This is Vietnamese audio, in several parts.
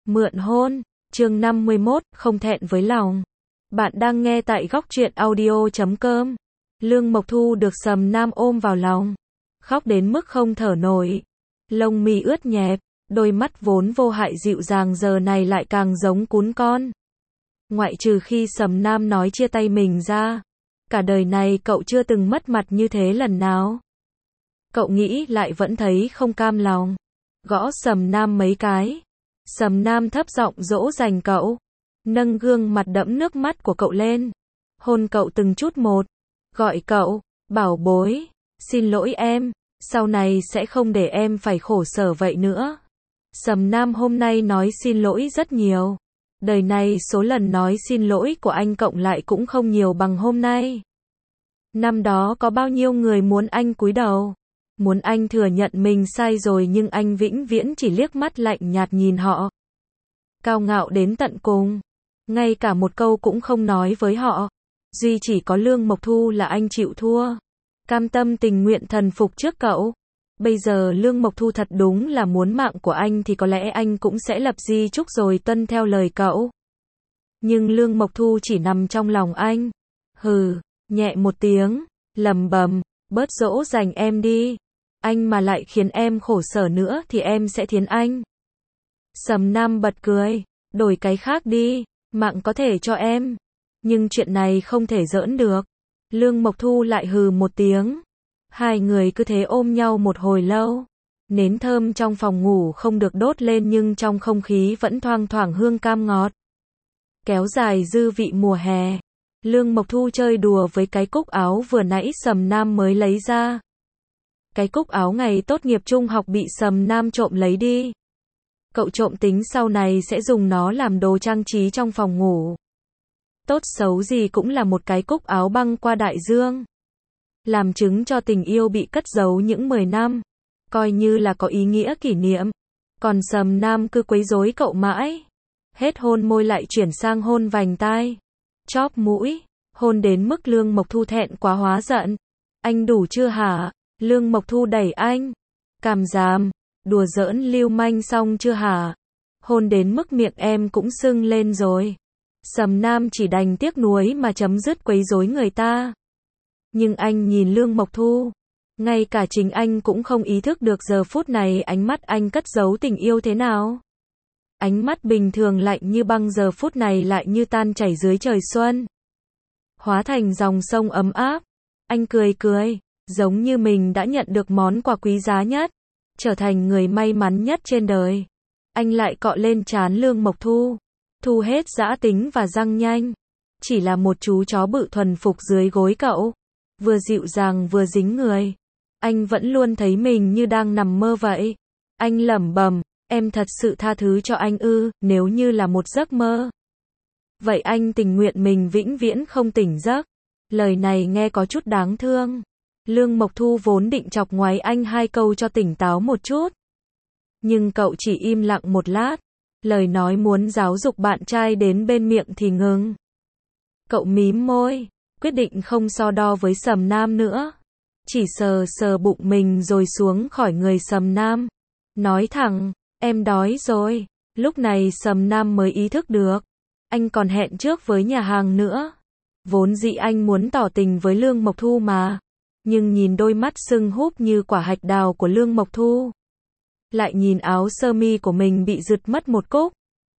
Mượn hôn, chương 51, không thẹn với lòng. Bạn đang nghe tại góc truyện audio.com. Lương Mộc Thu được Sầm Nam ôm vào lòng, khóc đến mức không thở nổi. Lông mi ướt nhẹp, đôi mắt vốn vô hại dịu dàng giờ này lại càng giống cún con. Ngoại trừ khi Sầm Nam nói chia tay mình ra, cả đời này cậu chưa từng mất mặt như thế lần nào. Cậu nghĩ lại vẫn thấy không cam lòng, gõ Sầm Nam mấy cái. Sầm Nam thấp giọng dỗ dành cậu, nâng gương mặt đẫm nước mắt của cậu lên, hôn cậu từng chút một, gọi cậu, bảo bối, xin lỗi em, sau này sẽ không để em phải khổ sở vậy nữa. Sầm Nam hôm nay nói xin lỗi rất nhiều. Đời này số lần nói xin lỗi của anh cộng lại cũng không nhiều bằng hôm nay. Năm đó có bao nhiêu người muốn anh cúi đầu, muốn anh thừa nhận mình sai rồi, nhưng anh vĩnh viễn chỉ liếc mắt lạnh nhạt nhìn họ. Cao ngạo đến tận cùng, ngay cả một câu cũng không nói với họ. Duy chỉ có Lương Mộc Thu là anh chịu thua, cam tâm tình nguyện thần phục trước cậu. Bây giờ Lương Mộc Thu thật đúng là muốn mạng của anh thì có lẽ anh cũng sẽ lập di chúc rồi tuân theo lời cậu. Nhưng Lương Mộc Thu chỉ nằm trong lòng anh. Hừ, nhẹ một tiếng, lầm bầm, bớt dỗ dành em đi. Anh mà lại khiến em khổ sở nữa thì em sẽ thiến anh. Sầm Nam bật cười, đổi cái khác đi, mạng có thể cho em, nhưng chuyện này không thể giỡn được. Lương Mộc Thu lại hừ một tiếng. Hai người cứ thế ôm nhau một hồi lâu. Nến thơm trong phòng ngủ không được đốt lên nhưng trong không khí vẫn thoang thoảng hương cam ngọt, kéo dài dư vị mùa hè. Lương Mộc Thu chơi đùa với cái cúc áo vừa nãy Sầm Nam mới lấy ra. Cái cúc áo ngày tốt nghiệp trung học bị Sầm Nam trộm lấy đi. Cậu trộm tính sau này sẽ dùng nó làm đồ trang trí trong phòng ngủ. Tốt xấu gì cũng là một cái cúc áo băng qua đại dương, làm chứng cho tình yêu bị cất giấu những 10 năm, coi như là có ý nghĩa kỷ niệm. Còn Sầm Nam cứ quấy rối cậu mãi, hết hôn môi lại chuyển sang hôn vành tai, chóp mũi, hôn đến mức Lương Mộc Thu thẹn quá hóa giận. Anh đủ chưa hả? Lương Mộc Thu đẩy anh. Càm dàm, đùa giỡn lưu manh xong chưa hả? Hôn đến mức miệng em cũng sưng lên rồi. Sầm Nam chỉ đành tiếc nuối mà chấm dứt quấy rối người ta. Nhưng anh nhìn Lương Mộc Thu, ngay cả chính anh cũng không ý thức được giờ phút này ánh mắt anh cất giấu tình yêu thế nào. Ánh mắt bình thường lạnh như băng giờ phút này lại như tan chảy dưới trời xuân, hóa thành dòng sông ấm áp. Anh cười cười, giống như mình đã nhận được món quà quý giá nhất, trở thành người may mắn nhất trên đời. Anh lại cọ lên trán Lương Mộc Thu, thu hết dã tính và răng nhanh. Chỉ là một chú chó bự thuần phục dưới gối cậu, vừa dịu dàng vừa dính người. Anh vẫn luôn thấy mình như đang nằm mơ vậy. Anh lẩm bẩm, em thật sự tha thứ cho anh ư? Nếu như là một giấc mơ, vậy anh tình nguyện mình vĩnh viễn không tỉnh giấc. Lời này nghe có chút đáng thương. Lương Mộc Thu vốn định chọc ngoáy anh hai câu cho tỉnh táo một chút, nhưng cậu chỉ im lặng một lát. Lời nói muốn giáo dục bạn trai đến bên miệng thì ngừng. Cậu mím môi, quyết định không so đo với Sầm Nam nữa, chỉ sờ sờ bụng mình rồi xuống khỏi người Sầm Nam, nói thẳng, em đói rồi. Lúc này Sầm Nam mới ý thức được, anh còn hẹn trước với nhà hàng nữa. Vốn dĩ anh muốn tỏ tình với Lương Mộc Thu mà, nhưng nhìn đôi mắt sưng húp như quả hạch đào của Lương Mộc Thu, lại nhìn áo sơ mi của mình bị giật mất một cúc.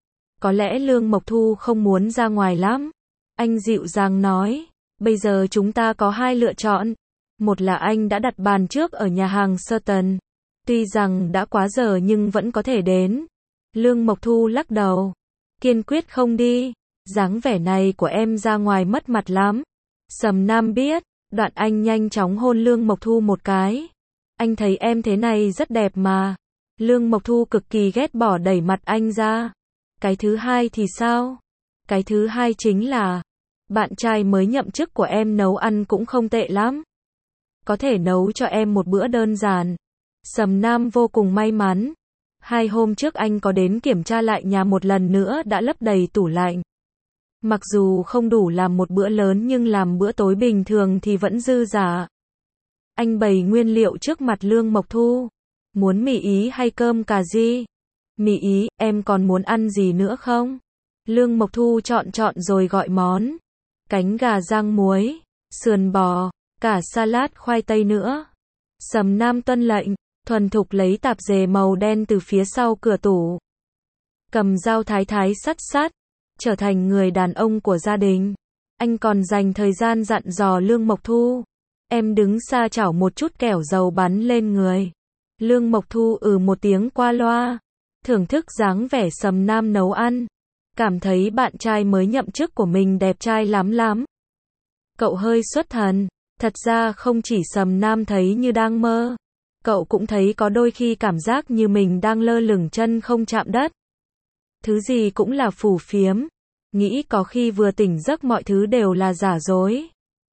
Có lẽ Lương Mộc Thu không muốn ra ngoài lắm. Anh dịu dàng nói, bây giờ chúng ta có hai lựa chọn. Một là anh đã đặt bàn trước ở nhà hàng Certain, tuy rằng đã quá giờ nhưng vẫn có thể đến. Lương Mộc Thu lắc đầu, kiên quyết không đi. Dáng vẻ này của em ra ngoài mất mặt lắm. Sầm Nam biết, đoạn anh nhanh chóng hôn Lương Mộc Thu một cái. Anh thấy em thế này rất đẹp mà. Lương Mộc Thu cực kỳ ghét bỏ đẩy mặt anh ra. Cái thứ hai thì sao? Cái thứ hai chính là, bạn trai mới nhậm chức của em nấu ăn cũng không tệ lắm, có thể nấu cho em một bữa đơn giản. Sầm Nam vô cùng may mắn. 2 hôm trước anh có đến kiểm tra lại nhà một lần nữa đã lấp đầy tủ lạnh. Mặc dù không đủ làm một bữa lớn nhưng làm bữa tối bình thường thì vẫn dư dả. Anh bày nguyên liệu trước mặt Lương Mộc Thu. Muốn mì Ý hay cơm cà ri? Mị ý, em còn muốn ăn gì nữa không? Lương Mộc Thu chọn rồi gọi món. Cánh gà rang muối, sườn bò, cả salad khoai tây nữa. Sầm Nam tuân lệnh, thuần thục lấy tạp dề màu đen từ phía sau cửa tủ. Cầm dao thái sắt, trở thành người đàn ông của gia đình. Anh còn dành thời gian dặn dò Lương Mộc Thu. Em đứng xa chảo một chút kẻo dầu bắn lên người. Lương Mộc Thu một tiếng qua loa. Thưởng thức dáng vẻ Sầm Nam nấu ăn. Cảm thấy bạn trai mới nhậm chức của mình đẹp trai lắm. Cậu hơi xuất thần. Thật ra không chỉ Sầm Nam thấy như đang mơ. Cậu cũng thấy có đôi khi cảm giác như mình đang lơ lửng chân không chạm đất. Thứ gì cũng là phù phiếm. Nghĩ có khi vừa tỉnh giấc mọi thứ đều là giả dối.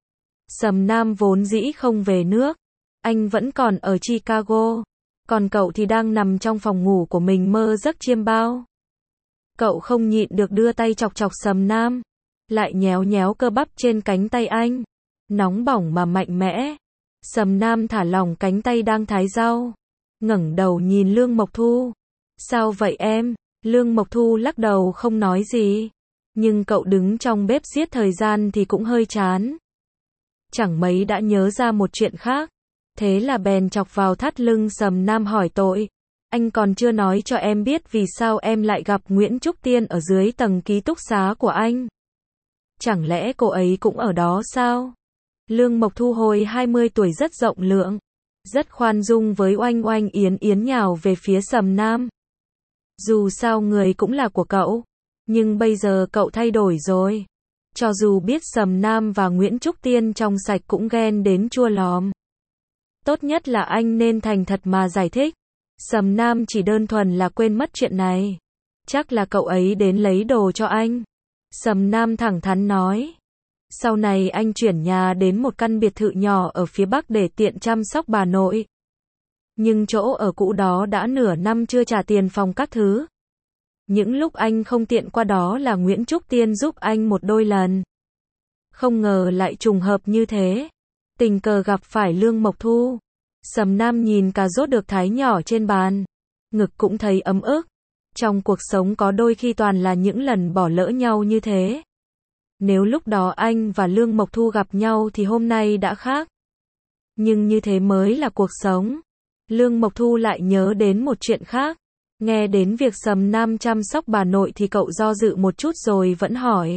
Sầm Nam vốn dĩ không về nước. Anh vẫn còn ở Chicago. Còn cậu thì đang nằm trong phòng ngủ của mình mơ giấc chiêm bao. Cậu không nhịn được đưa tay chọc Sầm Nam. Lại nhéo cơ bắp trên cánh tay anh. Nóng bỏng mà mạnh mẽ. Sầm Nam thả lỏng cánh tay đang thái rau. Ngẩng đầu nhìn Lương Mộc Thu. Sao vậy em? Lương Mộc Thu lắc đầu không nói gì. Nhưng cậu đứng trong bếp giết thời gian thì cũng hơi chán. Chẳng mấy đã nhớ ra một chuyện khác. Thế là bèn chọc vào thắt lưng Sầm Nam hỏi tội. Anh còn chưa nói cho em biết vì sao em lại gặp Nguyễn Trúc Tiên ở dưới tầng ký túc xá của anh. Chẳng lẽ cô ấy cũng ở đó sao? Lương Mộc Thu hồi 20 tuổi rất rộng lượng. Rất khoan dung với oanh oanh yến nhào về phía Sầm Nam. Dù sao người cũng là của cậu. Nhưng bây giờ cậu thay đổi rồi. Cho dù biết Sầm Nam và Nguyễn Trúc Tiên trong sạch cũng ghen đến chua lòm. Tốt nhất là anh nên thành thật mà giải thích. Sầm Nam chỉ đơn thuần là quên mất chuyện này. Chắc là cậu ấy đến lấy đồ cho anh. Sầm Nam thẳng thắn nói. Sau này anh chuyển nhà đến một căn biệt thự nhỏ ở phía Bắc để tiện chăm sóc bà nội. Nhưng chỗ ở cũ đó đã nửa năm chưa trả tiền phòng các thứ. Những lúc anh không tiện qua đó là Nguyễn Trúc Tiên giúp anh một đôi lần. Không ngờ lại trùng hợp như thế. Tình cờ gặp phải Lương Mộc Thu. Sầm Nam nhìn cà rốt được thái nhỏ trên bàn. Ngực cũng thấy ấm ức. Trong cuộc sống có đôi khi toàn là những lần bỏ lỡ nhau như thế. Nếu lúc đó anh và Lương Mộc Thu gặp nhau thì hôm nay đã khác. Nhưng như thế mới là cuộc sống. Lương Mộc Thu lại nhớ đến một chuyện khác. Nghe đến việc Sầm Nam chăm sóc bà nội thì cậu do dự một chút rồi vẫn hỏi.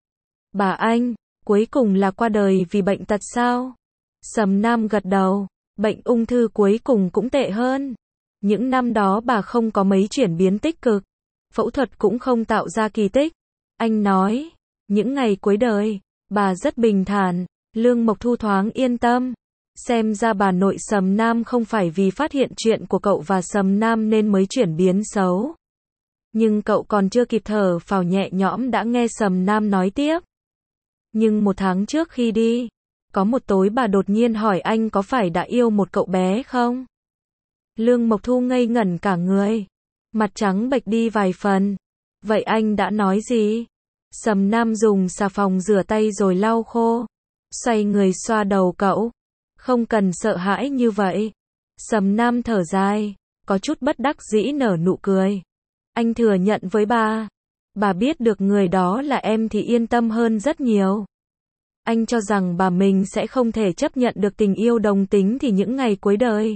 Bà anh, cuối cùng là qua đời vì bệnh tật sao? Sầm Nam gật đầu. Bệnh ung thư cuối cùng cũng tệ hơn. Những năm đó bà không có mấy chuyển biến tích cực. Phẫu thuật cũng không tạo ra kỳ tích. Anh nói. Những ngày cuối đời, bà rất bình thản. Lương Mộc Thu thoáng yên tâm. Xem ra bà nội Sầm Nam không phải vì phát hiện chuyện của cậu và Sầm Nam nên mới chuyển biến xấu. Nhưng cậu còn chưa kịp thở phào nhẹ nhõm đã nghe Sầm Nam nói tiếp. Nhưng 1 tháng trước khi đi, có một tối bà đột nhiên hỏi anh có phải đã yêu một cậu bé không? Lương Mộc Thu ngây ngẩn cả người. Mặt trắng bệch đi vài phần. Vậy anh đã nói gì? Sầm Nam dùng xà phòng rửa tay rồi lau khô. Xoay người xoa đầu cậu. Không cần sợ hãi như vậy. Sầm Nam thở dài. Có chút bất đắc dĩ nở nụ cười. Anh thừa nhận với bà. Bà biết được người đó là em thì yên tâm hơn rất nhiều. Anh cho rằng bà mình sẽ không thể chấp nhận được tình yêu đồng tính thì những ngày cuối đời.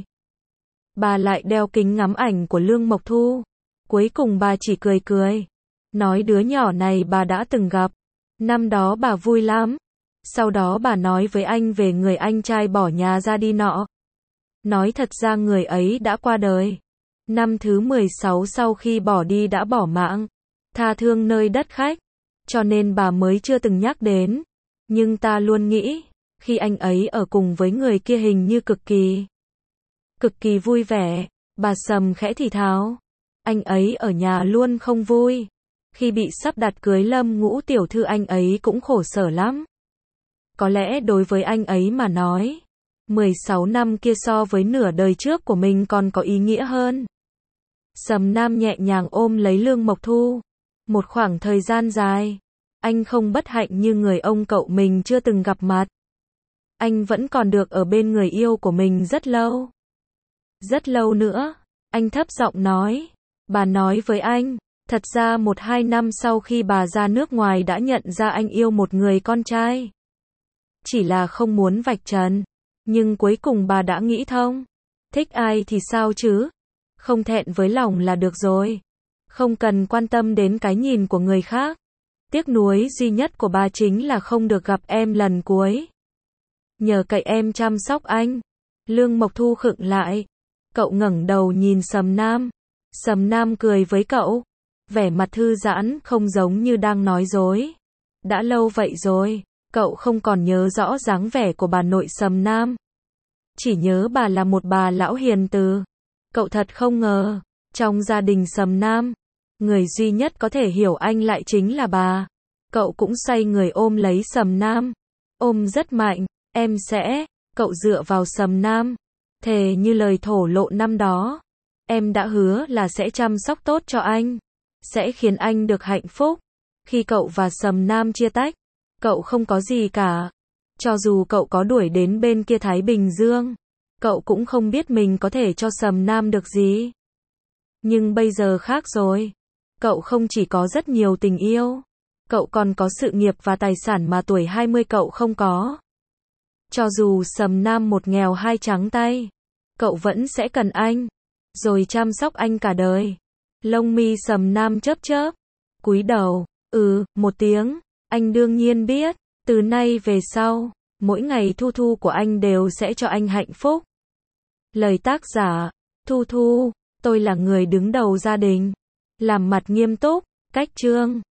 Bà lại đeo kính ngắm ảnh của Lương Mộc Thu. Cuối cùng bà chỉ cười. Nói đứa nhỏ này bà đã từng gặp. Năm đó bà vui lắm. Sau đó bà nói với anh về người anh trai bỏ nhà ra đi nọ. Nói thật ra người ấy đã qua đời. Năm thứ 16 sau khi bỏ đi đã bỏ mạng. Tha thương nơi đất khách. Cho nên bà mới chưa từng nhắc đến. Nhưng ta luôn nghĩ, khi anh ấy ở cùng với người kia hình như cực kỳ vui vẻ. Bà Sầm khẽ thì thào. Anh ấy ở nhà luôn không vui. Khi bị sắp đặt cưới Lâm Ngũ tiểu thư anh ấy cũng khổ sở lắm. Có lẽ đối với anh ấy mà nói, 16 năm kia so với nửa đời trước của mình còn có ý nghĩa hơn. Sầm Nam nhẹ nhàng ôm lấy Lương Mộc Thu. Một khoảng thời gian dài, anh không bất hạnh như người ông cậu mình chưa từng gặp mặt. Anh vẫn còn được ở bên người yêu của mình rất lâu. Rất lâu nữa, anh thấp giọng nói. Bà nói với anh, thật ra 1-2 năm sau khi bà ra nước ngoài đã nhận ra anh yêu một người con trai. Chỉ là không muốn vạch trần. Nhưng cuối cùng bà đã nghĩ thông. Thích ai thì sao chứ? Không thẹn với lòng là được rồi. Không cần quan tâm đến cái nhìn của người khác. Tiếc nuối duy nhất của bà chính là không được gặp em lần cuối. Nhờ cậy em chăm sóc anh. Lương Mộc Thu khựng lại. Cậu ngẩng đầu nhìn Sầm Nam. Sầm Nam cười với cậu. Vẻ mặt thư giãn không giống như đang nói dối. Đã lâu vậy rồi, cậu không còn nhớ rõ dáng vẻ của bà nội Sầm Nam. Chỉ nhớ bà là một bà lão hiền từ. Cậu thật không ngờ, trong gia đình Sầm Nam, người duy nhất có thể hiểu anh lại chính là bà. Cậu cũng xoay người ôm lấy Sầm Nam. Ôm rất mạnh, em sẽ, cậu dựa vào Sầm Nam. Thề như lời thổ lộ năm đó. Em đã hứa là sẽ chăm sóc tốt cho anh. Sẽ khiến anh được hạnh phúc. Khi cậu và Sầm Nam chia tách, cậu không có gì cả. Cho dù cậu có đuổi đến bên kia Thái Bình Dương, cậu cũng không biết mình có thể cho Sầm Nam được gì. Nhưng bây giờ khác rồi. Cậu không chỉ có rất nhiều tình yêu, cậu còn có sự nghiệp và tài sản mà tuổi 20 cậu không có. Cho dù Sầm Nam một nghèo hai trắng tay, cậu vẫn sẽ cần anh, rồi chăm sóc anh cả đời. Lông mi Sầm Nam chớp chớp, cúi đầu, một tiếng, anh đương nhiên biết, từ nay về sau, mỗi ngày Thu Thu của anh đều sẽ cho anh hạnh phúc. Lời tác giả, Thu Thu, tôi là người đứng đầu gia đình. Làm mặt nghiêm túc, cách chương.